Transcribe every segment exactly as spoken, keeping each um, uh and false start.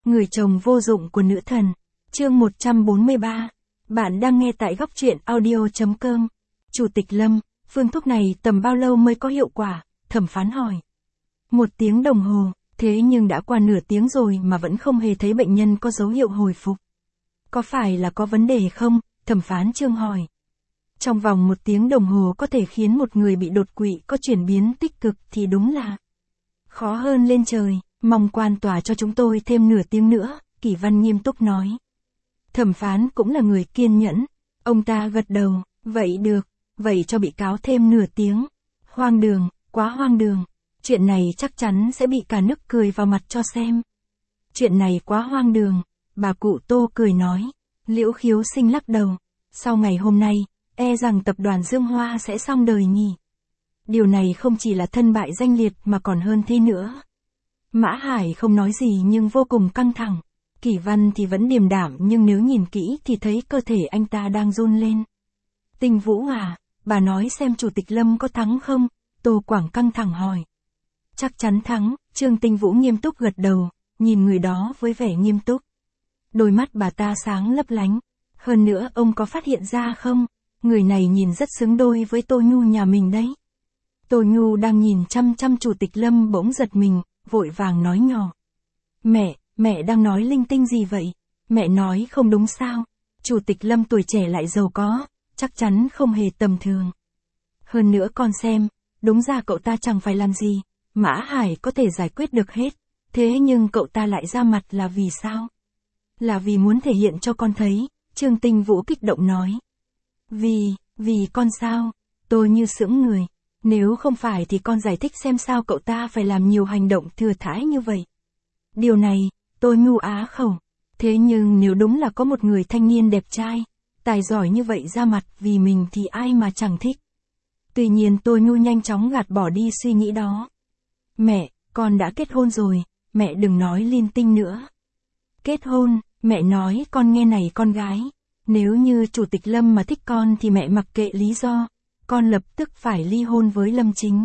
Người chồng vô dụng của nữ thần. Chương một trăm bốn mươi ba. Bạn đang nghe tại góc truyện audio chấm com. Chủ tịch Lâm, phương thuốc này tầm bao lâu mới có hiệu quả? Thẩm phán hỏi. Một tiếng đồng hồ, thế nhưng đã qua nửa tiếng rồi mà vẫn không hề thấy bệnh nhân có dấu hiệu hồi phục. Có phải là có vấn đề không? Thẩm phán Trương hỏi. Trong vòng một tiếng đồng hồ có thể khiến một người bị đột quỵ có chuyển biến tích cực thì đúng là khó hơn lên trời, mong quan tòa cho chúng tôi thêm nửa tiếng nữa, Kỷ Văn nghiêm túc nói. Thẩm phán cũng là người kiên nhẫn, ông ta gật đầu, vậy được, vậy cho bị cáo thêm nửa tiếng. Hoang đường, quá hoang đường, chuyện này chắc chắn sẽ bị cả nước cười vào mặt cho xem. Chuyện này quá hoang đường, bà cụ Tô cười nói. Liễu Khiếu Sinh lắc đầu, sau ngày hôm nay, e rằng tập đoàn Dương Hoa sẽ xong đời nhỉ. Điều này không chỉ là thân bại danh liệt mà còn hơn thế nữa. Mã Hải không nói gì nhưng vô cùng căng thẳng. Kỷ Văn thì vẫn điềm đạm nhưng nếu nhìn kỹ thì thấy cơ thể anh ta đang run lên. Tinh Vũ à, bà nói xem Chủ tịch Lâm có thắng không? Tô Quảng căng thẳng hỏi. Chắc chắn thắng, Trương Tinh Vũ nghiêm túc gật đầu, nhìn người đó với vẻ nghiêm túc. Đôi mắt bà ta sáng lấp lánh. Hơn nữa ông có phát hiện ra không? Người này nhìn rất xứng đôi với Tô Nhu nhà mình đấy. Tô Nhu đang nhìn chăm chăm Chủ tịch Lâm bỗng giật mình, vội vàng nói nhỏ. Mẹ, mẹ đang nói linh tinh gì vậy? Mẹ nói không đúng sao? Chủ tịch Lâm tuổi trẻ lại giàu có, chắc chắn không hề tầm thường. Hơn nữa con xem, đúng ra cậu ta chẳng phải làm gì, Mã Hải có thể giải quyết được hết, thế nhưng cậu ta lại ra mặt là vì sao? Là vì muốn thể hiện cho con thấy, Trương Tinh Vũ kích động nói. Vì, vì con sao? Tôi như sững người. Nếu không phải thì con giải thích xem sao cậu ta phải làm nhiều hành động thừa thãi như vậy. Điều này, tôi ngu á khẩu. Thế nhưng nếu đúng là có một người thanh niên đẹp trai, tài giỏi như vậy ra mặt vì mình thì ai mà chẳng thích. Tuy nhiên tôi nhu nhanh chóng gạt bỏ đi suy nghĩ đó. Mẹ, con đã kết hôn rồi, mẹ đừng nói linh tinh nữa. Kết hôn, mẹ nói con nghe này con gái. Nếu như Chủ tịch Lâm mà thích con thì mẹ mặc kệ lý do, con lập tức phải ly hôn với Lâm Chính.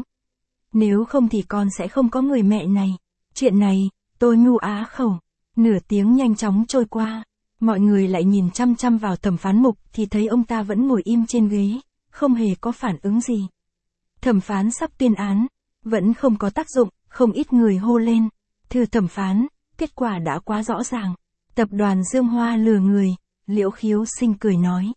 Nếu không thì con sẽ không có người mẹ này. Chuyện này, tôi ngu á khẩu. Nửa tiếng nhanh chóng trôi qua, mọi người lại nhìn chăm chăm vào thẩm phán Mục thì thấy ông ta vẫn ngồi im trên ghế, không hề có phản ứng gì. Thẩm phán sắp tuyên án, vẫn không có tác dụng, không ít người hô lên. Thưa thẩm phán, kết quả đã quá rõ ràng. Tập đoàn Dương Hoa lừa người, Liễu Khiếu Sinh cười nói.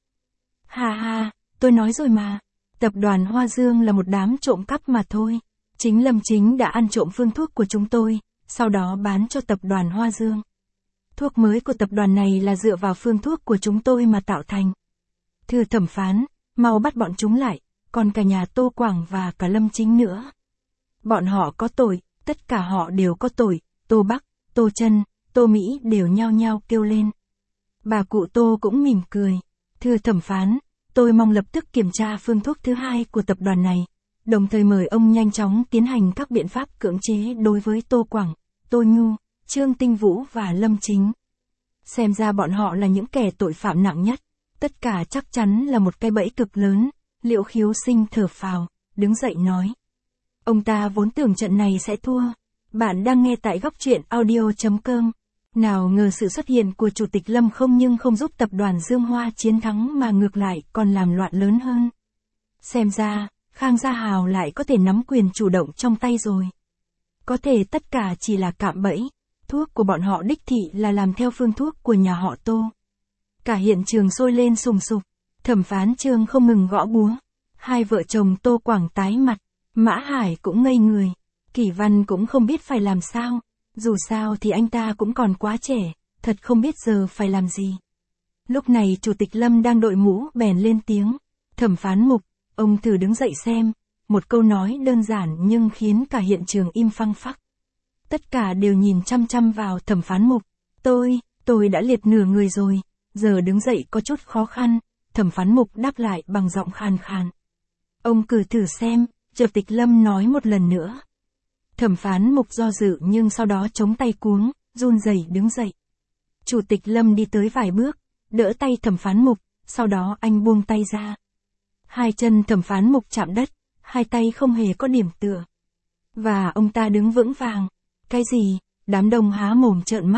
Ha ha, tôi nói rồi mà. Tập đoàn Hoa Dương là một đám trộm cắp mà thôi. Chính Lâm Chính đã ăn trộm phương thuốc của chúng tôi, sau đó bán cho tập đoàn Hoa Dương. Thuốc mới của tập đoàn này là dựa vào phương thuốc của chúng tôi mà tạo thành. Thưa thẩm phán, mau bắt bọn chúng lại, còn cả nhà Tô Quảng và cả Lâm Chính nữa. Bọn họ có tội, tất cả họ đều có tội, Tô Bắc, Tô Trân, Tô Mỹ đều nhao nhao kêu lên. Bà cụ Tô cũng mỉm cười. Thưa thẩm phán, tôi mong lập tức kiểm tra phương thuốc thứ hai của tập đoàn này, đồng thời mời ông nhanh chóng tiến hành các biện pháp cưỡng chế đối với Tô Quảng, Tô Nhu, Trương Tinh Vũ và Lâm Chính. Xem ra bọn họ là những kẻ tội phạm nặng nhất, tất cả chắc chắn là một cái bẫy cực lớn. Liễu Khiếu Sinh thở phào, đứng dậy nói. Ông ta vốn tưởng trận này sẽ thua. Bạn đang nghe tại góc truyện audio chấm com. Nào ngờ sự xuất hiện của Chủ tịch Lâm không nhưng không giúp tập đoàn Dương Hoa chiến thắng mà ngược lại còn làm loạn lớn hơn. Xem ra, Khang Gia Hào lại có thể nắm quyền chủ động trong tay rồi. Có thể tất cả chỉ là cạm bẫy, thuốc của bọn họ đích thị là làm theo phương thuốc của nhà họ Tô. Cả hiện trường sôi lên sùng sục, thẩm phán Trương không ngừng gõ búa. Hai vợ chồng Tô Quảng tái mặt, Mã Hải cũng ngây người, Kỷ Văn cũng không biết phải làm sao. Dù sao thì anh ta cũng còn quá trẻ, thật không biết giờ phải làm gì. Lúc này Chủ tịch Lâm đang đội mũ bèn lên tiếng. Thẩm phán Mục, ông thử đứng dậy xem. Một câu nói đơn giản nhưng khiến cả hiện trường im phăng phắc. Tất cả đều nhìn chăm chăm vào thẩm phán Mục. Tôi, tôi đã liệt nửa người rồi, giờ đứng dậy có chút khó khăn. Thẩm phán Mục đáp lại bằng giọng khàn khàn. Ông cứ thử xem, Chủ tịch Lâm nói một lần nữa. Thẩm phán Mục do dự nhưng sau đó chống tay cuống, run rẩy đứng dậy. Chủ tịch Lâm đi tới vài bước, đỡ tay thẩm phán Mục, sau đó anh buông tay ra. Hai chân thẩm phán Mục chạm đất, hai tay không hề có điểm tựa. Và ông ta đứng vững vàng. Cái gì? Đám đông há mồm trợn mắt.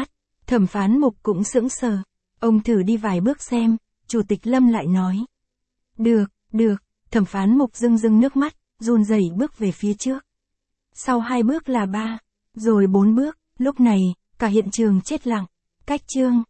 Thẩm phán Mục cũng sững sờ. Ông thử đi vài bước xem, Chủ tịch Lâm lại nói. Được, được, thẩm phán Mục rưng rưng nước mắt, run rẩy bước về phía trước. Sau hai bước là ba, rồi bốn bước, lúc này, cả hiện trường chết lặng. Cách chương